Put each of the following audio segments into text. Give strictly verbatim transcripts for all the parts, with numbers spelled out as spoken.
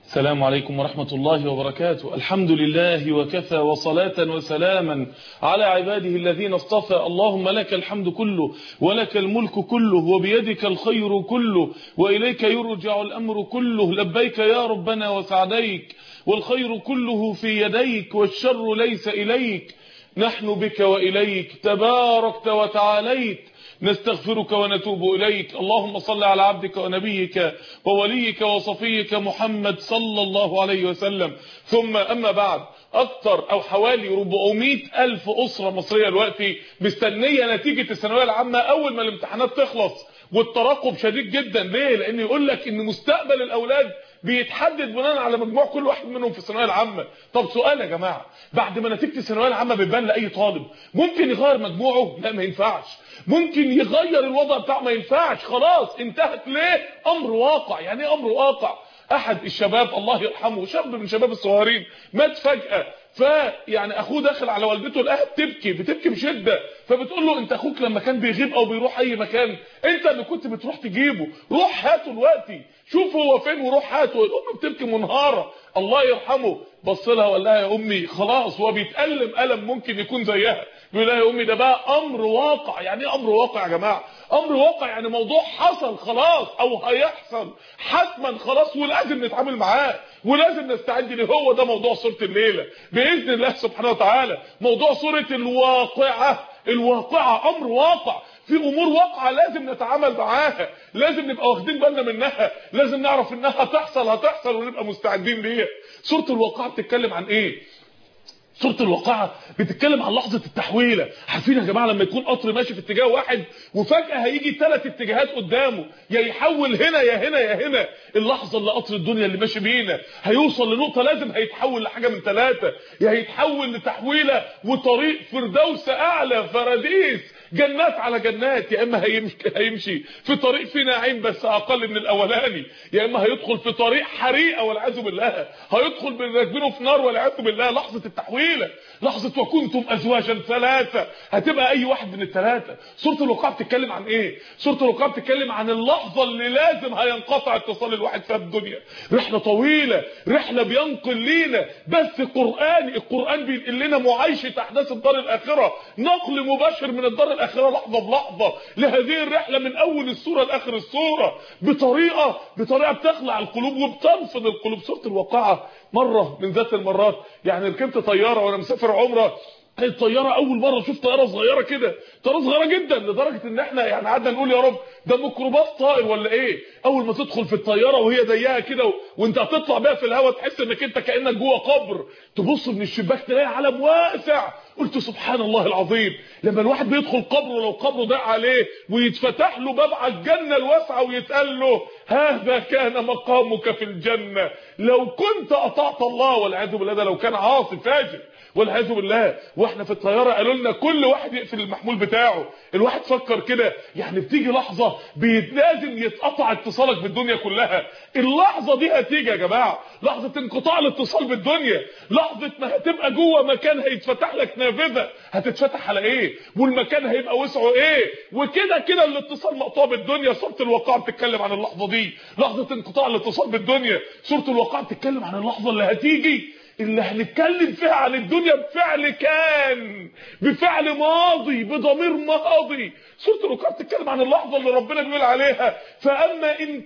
السلام عليكم ورحمة الله وبركاته. الحمد لله وكفى وصلاة وسلاما على عباده الذين اصطفى. اللهم لك الحمد كله ولك الملك كله وبيدك الخير كله وإليك يرجع الأمر كله. لبيك يا ربنا وسعديك، والخير كله في يديك والشر ليس إليك. نحن بك وإليك تباركت وتعاليت، نستغفرك ونتوب إليك. اللهم صل على عبدك ونبيك ووليك وصفيك محمد صلى الله عليه وسلم. ثم أما بعد، أكثر أو حوالي أربعمائة ألف أسرة مصرية دلوقتي مستنية نتيجة الثانوية العامة أول ما الامتحانات تخلص، والترقب شديد جدا. ليه؟ لأن يقول لك إن مستقبل الأولاد بيتحدد بناء على مجموع كل واحد منهم في الثانويه العامه. طب سؤال يا جماعه، بعد ما نتيجه الثانويه العامه بتبان لاي طالب، ممكن يغير مجموعه؟ لا، ما ينفعش. ممكن يغير الوضع بتاعه؟ ما ينفعش. خلاص انتهت. ليه؟ امر واقع. يعني ايه امر واقع؟ احد الشباب الله يرحمه، شاب من شباب الصغيرين، مات فجاه. فيعني اخوه داخل على والدته لقاها بتبكي بتبكي بشده، فبتقول له انت اخوك لما كان بيغيب او بيروح اي مكان انت اللي كنت بتروح تجيبه، روح هاته دلوقتي، شوف هو فين وروح هاته. الام بتبكي منهاره. الله يرحمه بص لها وقال لها يا امي خلاص. هو بيتألم ألم ممكن يكون زيها، بيقول لها يا امي ده بقى امر واقع. يعني ايه امر واقع يا جماعه؟ امر واقع يعني موضوع حصل خلاص او هيحصل حتما خلاص، ولازم نتعامل معاه ولازم نستعد له. هو ده موضوع سوره الليله باذن الله سبحانه وتعالى. موضوع سوره الواقعه. الواقعه امر واقع، في امور واقعه لازم نتعامل معاها، لازم نبقى واخدين بالنا منها، لازم نعرف انها هتحصل هتحصل ونبقى مستعدين ليها. سوره الواقعه بتتكلم عن ايه؟ سورة الواقعة بتتكلم عن لحظة التحويلة. عارفين يا جماعة لما يكون قطر ماشي في اتجاه واحد وفجأة هيجي ثلاث اتجاهات قدامه، يا يحول هنا يا هنا يا هنا. اللحظة اللي قطر الدنيا اللي ماشي بينا هيوصل لنقطة لازم هيتحول لحاجة من ثلاثة، يا هيتحول لتحويلة وطريق فردوس أعلى فراديس جنات على جنات، يا اما هيمشي هيمشي في طريق فيه نعيم بس اقل من الاولاني، يا اما هيدخل في طريق حريقه والعياذ بالله، هيدخل بالراكبينه في نار والعياذ بالله. لحظه التحويله، لحظه وكنتم ازواجا ثلاثه، هتبقى اي واحد من الثلاثه. سوره الواقعه بتتكلم عن ايه؟ سوره الواقعه بتتكلم عن اللحظه اللي لازم هينقطع اتصال الواحد فيها بالدنيا. رحله طويله، رحله بينقل لينا بس قرآن. القرآن بينقل لنا معايشه احداث الدار الاخره، نقل مباشر من الدار الاخره لحظه بلحظه لهذه الرحله من اول السوره لاخر السوره، بطريقه بطريقه بتخلع القلوب وبتنفض القلوب. سوره الواقعه مره من ذات المرات يعني ركبت طياره وانا مسافر عمره. الطياره اول مره اشوف طياره صغيره كده، طياره صغيره جدا لدرجه ان احنا يعني قعدنا نقول يا رب ده ميكروباص طائر ولا ايه. اول ما تدخل في الطياره وهي ضيقه كده و... وانت هتطلع بيها في الهواء تحس انك انت كانك جوه قبر، تبص من الشباك تلاقي عالم واسع. قلت سبحان الله العظيم، لما الواحد بيدخل قبره لو قبره ضاق عليه ويتفتح له باب على الجنه الواسعه ويتقال له هذا كان مقامك في الجنه لو كنت اطعت الله، والعياذ بالله ده لو كان عاصي فاجر والعياذ بالله. واحنا في الطياره قالوا لنا كل واحد يقفل المحمول بتاعه. الواحد فكر كده يعني بتيجي لحظه لازم يتقطع اتصالك بالدنيا كلها. اللحظه دي هتيجي يا جماعه، لحظه انقطاع الاتصال بالدنيا، لحظه ما هتبقى جوه مكان هيتفتح لك نافذه، هتتفتح على ايه؟ والمكان هيبقى وسعه ايه؟ وكده كده الاتصال مقطوع بالدنيا. سوره الواقعه بتتكلم عن اللحظه دي، لحظه انقطاع الاتصال بالدنيا. سوره الواقعه بتتكلم عن اللحظه اللي هتيجي اللي هنتكلم فيها عن الدنيا بفعل كان، بفعل ماضي، بضمير ماضي. سورة الواقعة بتتكلم عن اللحظة اللي ربنا بيقول عليها فأما إن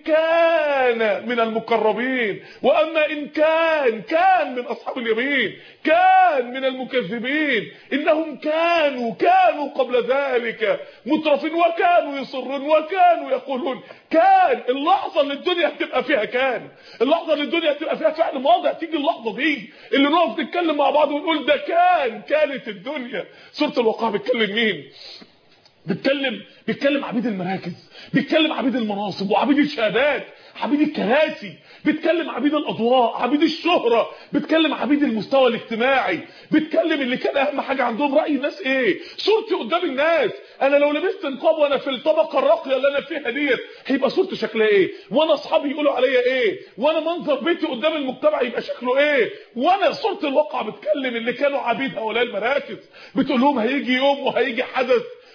كان من المقربين وأما إن كان كان من أصحاب اليمين، كان من المكذبين، إنهم كانوا كانوا قبل ذلك مترفين وكانوا يصرون وكانوا يقولون. كان اللحظة اللي الدنيا هتبقى فيها، كان اللحظة اللي الدنيا هتبقى فيها فعل ماضي. هتيجي اللحظة دي اللي نقف نتكلم مع بعض ونقول ده كان كانت الدنيا. سورة الواقعة بتكلم مين؟ بتكلم بتكلم عبيد المراكز، بتكلم عبيد المناصب وعبيد الشهادات، عبيد الكراسي، بتكلم عبيد الاضواء، عبيد الشهرة، بتكلم عبيد المستوى الاجتماعي، بتكلم اللي كان اهم حاجه عندهم راي الناس ايه، صورتي قدام الناس. انا لو لبست نقاب وانا في الطبقه الراقيه اللي انا فيها ديت هيبقى صورتي شكلها ايه، وانا اصحابي يقولوا عليا ايه، وانا منظر بيتي قدام المجتمع يبقى شكله ايه. وانا صوره الواقع بتكلم اللي كانوا عبيد هؤلاء المراكز، بتقول لهم هيجي يوم وهيجي حدث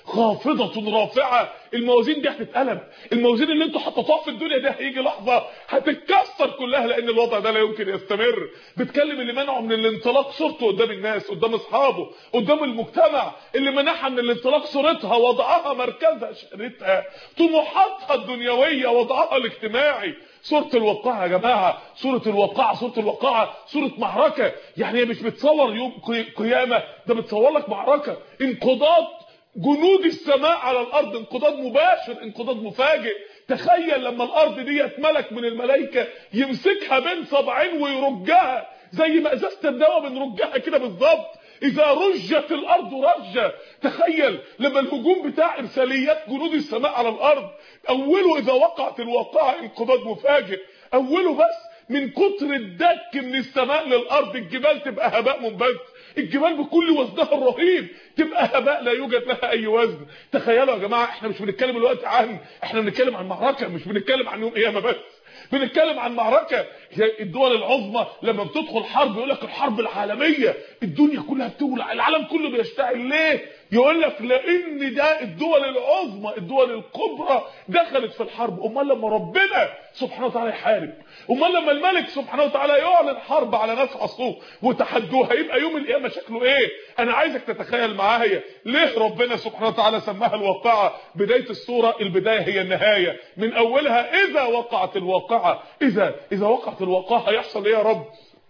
خافضة رافعة. الموازين دي هتتقلب، الموازين اللي انتوا حطيتوها في الدنيا دي هيجي لحظة هتتكسر كلها، لان الوضع ده لا يمكن يستمر. بتكلم اللي منعه من الانطلاق صورته قدام الناس، قدام اصحابه، قدام المجتمع، اللي منعها من الانطلاق صورتها، وضعها مركزها، شهرتها، طموحاتها الدنيوية، وضعها الاجتماعي. سورة الواقعة يا جماعة، سورة الواقعة، سورة الواقعة سورة معركة. يعني هي مش بتصور يوم قيامة، ده بتصور لك معركة، انقضاض جنود السماء على الارض، انقضاض مباشر، انقضاض مفاجئ. تخيل لما الارض ديت ملك من الملائكة يمسكها بين صبعين ويرجها زي ما ازازة الدواء بنرجها كده بالظبط. اذا رجت الارض رجة. تخيل لما الهجوم بتاع ارساليات جنود السماء على الارض، اوله اذا وقعت الواقعة انقضاض مفاجئ، اوله بس من كتر الدك من السماء للارض الجبال تبقى هباء منبث، الجبال بكل وزنها الرهيب تبقى هباء لا يوجد لها اي وزن. تخيلوا يا جماعه، احنا مش بنتكلم الوقت عن، احنا بنتكلم عن معركه، مش بنتكلم عن يوم قيامه بس، بنتكلم عن معركه. الدول العظمى لما بتدخل حرب يقول لك الحرب العالميه، الدنيا كلها بتولع، العالم كله بيشتعل. ليه؟ يقول لك لان ده الدول العظمى، الدول الكبرى دخلت في الحرب. امال لما ربنا سبحانه وتعالى يحارب، امال لما الملك سبحانه وتعالى يعلن حرب على ناس عصوه وتحدوها، هيبقى يوم القيامه شكله ايه؟ انا عايزك تتخيل معايا ليه ربنا سبحانه وتعالى سماها الواقعه. بدايه السوره، البدايه هي النهايه، من اولها اذا وقعت الواقعه. اذا اذا وقعت الواقعه هيحصل ايه يا رب؟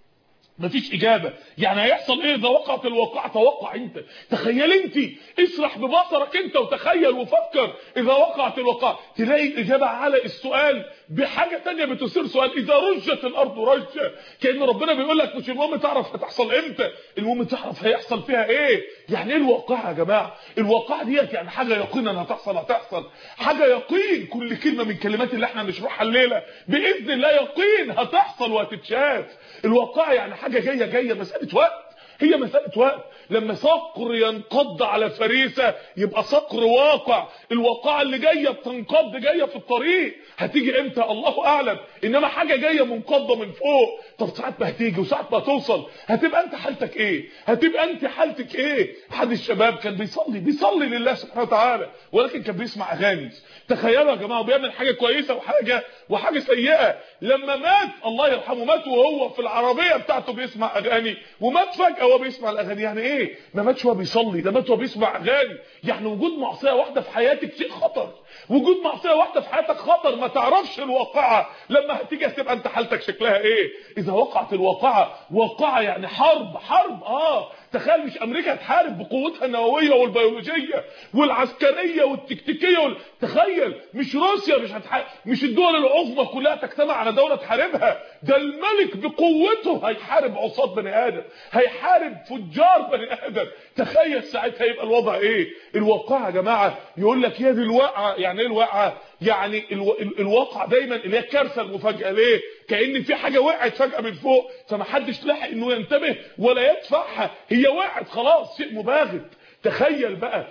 مفيش اجابه. يعني هيحصل ايه اذا وقعت الواقعه؟ توقع انت، تخيل انت، اسرح ببصرك انت وتخيل وفكر. اذا وقعت الواقعه تلاقي الاجابه على السؤال بحاجه ثانيه بتثير سؤال، اذا رجت الارض رجه. كأن ربنا بيقول لك مش المهم تعرف هتحصل امتى، المهم تعرف هيحصل فيها ايه. يعني ايه الواقعه يا جماعه؟ الواقعه ديت يعني حاجه يقينا هتحصل، هتحصل حاجه يقين. كل كلمه من الكلمات اللي احنا هنشرحها الليله باذن الله يقين هتحصل وهتتشاف. الواقعه يعني حاجه جايه جايه، مساله وقت، هي مساله وقت. لما صقر ينقض على فريسه يبقى صقر واقع. الواقعه اللي جايه بتنقض، جايه في الطريق، هتيجي امتى الله اعلم. انما حاجه جايه منقضه من فوق. طب ساعات ما هتيجي وساعات ما توصل، هتبقى انت حالتك ايه؟ هتبقى انت حالتك ايه؟ احد الشباب كان بيصلي بيصلي لله سبحانه وتعالى، ولكن كان بيسمع اغاني. تخيلوا يا جماعه، بيعمل حاجه كويسه وحاجه وحاجه سيئه. لما مات الله يرحمه، مات وهو في العربيه بتاعته بيسمع اغاني، ومات فجاه وهو بيسمع الاغاني. يعني ايه؟ ما ماتش وهو بيصلي، ده مات وهو بيسمع اغاني. يعني وجود معصيه واحده في حياتك شيء خطر، وجود معصيه واحده في حياتك خطر. ما تعرفش الواقعه لما هتيجي هتبقى انت حالتك شكلها ايه. اذا وقعت الواقعه، واقعه يعني حرب، حرب اه تخيل مش امريكا تحارب بقوتها النوويه والبيولوجيه والعسكريه والتكتيكيه وال... تخيل مش روسيا مش هتحارب، مش الدول العظمى كلها تجتمع على دوله تحاربها، ده الملك بقوته هيحارب عصاة بني ادم، هيحارب فجار بني ادم. تخيل ساعتها يبقى الوضع ايه. الواقعه يا جماعه يقول لك يا دي الواقعه. يعني ايه الواقعه؟ يعني الو... الواقع دايما اللي هي الكارثه المفاجئه. ليه؟ كأن في حاجه وقعت فجاه من فوق، فمحدش لحق انه ينتبه ولا يدفعها، هي وقعت خلاص، شيء مباغت. تخيل بقى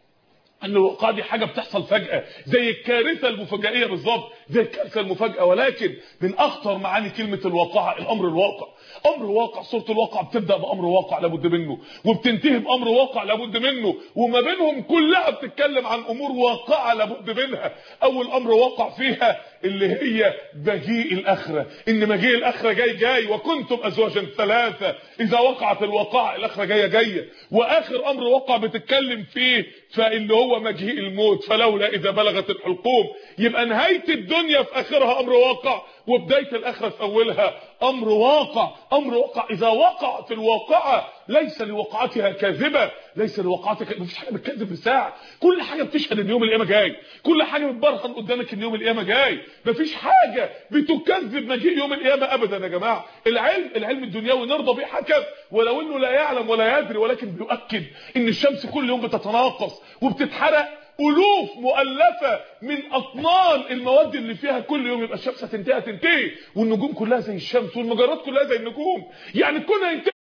ان الواقعه دي حاجه بتحصل فجاه، زي الكارثه المفاجئيه بالظبط، زي الكارثه المفاجئه. ولكن من اخطر معاني كلمه الواقعه الامر الواقع. امر واقع. سوره الواقع بتبدا بامر واقع لابد منه، وبتنتهي بامر واقع لابد منه، وما بينهم كلها بتتكلم عن امور واقعه لابد منها. اول امر واقع فيها اللي هي مجيء الاخره، ان مجيء الاخره جاي جاي، وكنتم ازواجا ثلاثه. اذا وقعت الواقعه الاخره جايه جايه. واخر امر واقع بتتكلم فيه فاللي هو مجيء الموت، فلولا اذا بلغت الحلقوم. يبقى نهايه الدنيا في اخرها امر واقع، وبدايه الاخره في اولها امر واقع. امر واقع. اذا وقعت الواقعه ليس لوقعتها كاذبه، ليس لوقعتها، مفيش حاجه بتكذب بالساعه، كل حاجه بتشهد ان يوم القيامه جاي، كل حاجه بتبرهن قدامك ان يوم القيامه جاي. مفيش حاجه بتكذب مجيء يوم القيامه ابدا يا جماعه. العلم العلم الدنيوي نرضى به حكم، ولو انه لا يعلم ولا يدري، ولكن بيؤكد ان الشمس كل يوم بتتناقص وبتتحرق الوف مؤلفه من اطنان المواد اللي فيها كل يوم. يبقى الشمس هتنتهي هتنتهي، والنجوم كلها زي الشمس، والمجرات كلها زي النجوم. يعني كنا